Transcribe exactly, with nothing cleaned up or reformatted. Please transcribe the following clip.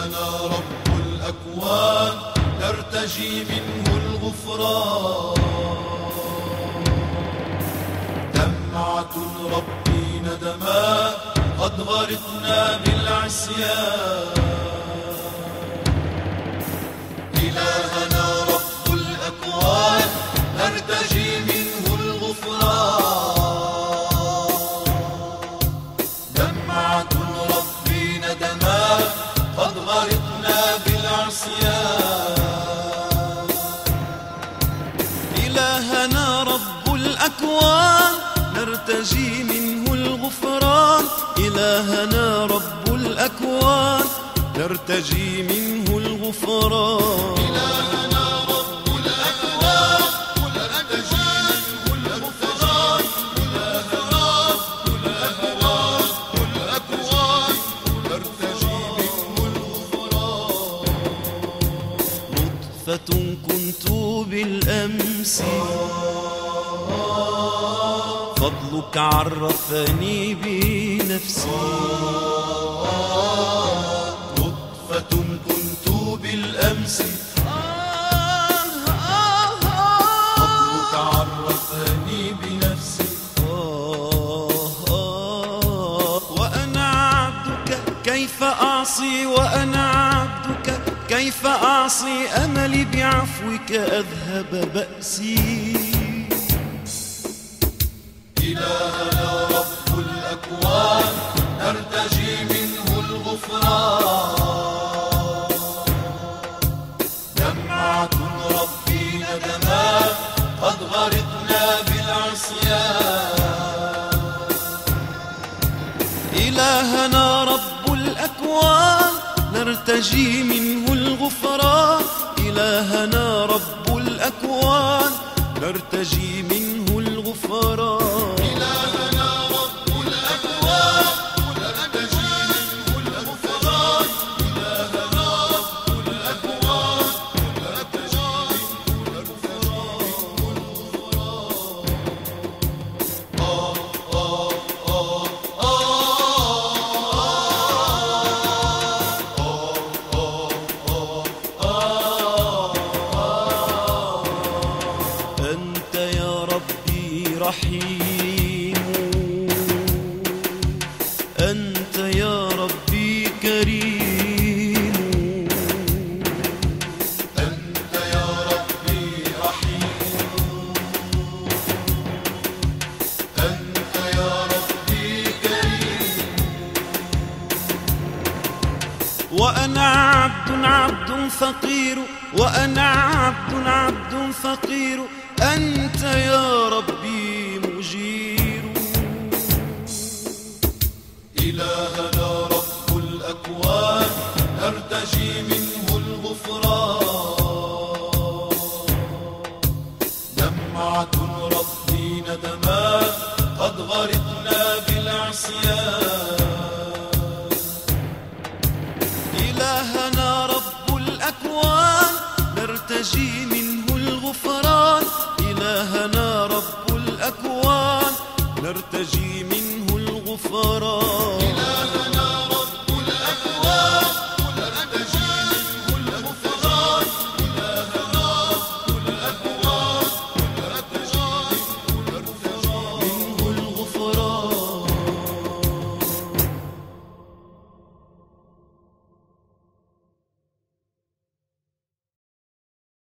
إلهنا رب الأكوان نرتجي منه الغفران. دمعة ربي ندما قد غرقنا بالعصيان. إلهنا رب الأكوان نرتجي منه الغفران. دمعة ربي ندما قد غرقنا بالعصيان. إلهنا رب الأكوان نرتجي منه الغفران. إلهنا رب الأكوان نرتجي منه الغفران. إلهنا رب الأكوان نرتجي منه الغفران. إلهنا رب الأكوان الأكوان نرتجي منه الغفران. نطفة كنت بالأمس فضلك عرفني بنفسي. نطفة كنت بالأمس فضلك عرفني بنفسي. وأنا عبدك كيف أعصي وأنا عبدك كيف أعصي أملي بعفوك أذهب بأسي. إلهنا رب الأكوان نرتجي منه الغفران. دمعة ربي ندما قد غرقنا بالعصيان. إلهنا رب الأكوان نرتجي منه الغفران. إلهنا رب الأكوان نرتجي منه الغفران. إلهنا رب الأكوان نرتجي منه الغفران. إلهنا رب الأكوان نرتجي منه الغفران. آه آه آه أنت يا ربي رحيم. أنت يا ربي كريم. أنت يا ربي رحيم. أنت يا ربي كريم. وأنا عبد عبد فقير. وأنا عبد عبد فقير. أنت يا ربي مجير. إلهنا رب الأكوان نرتجي منه الغفران. دمعة ربي ندما قد غرقنا بالعصيان. إلهنا رب الأكوان نرتجي منه الغفران. إلهنا رب الأكوان نرتجي منه الغفران.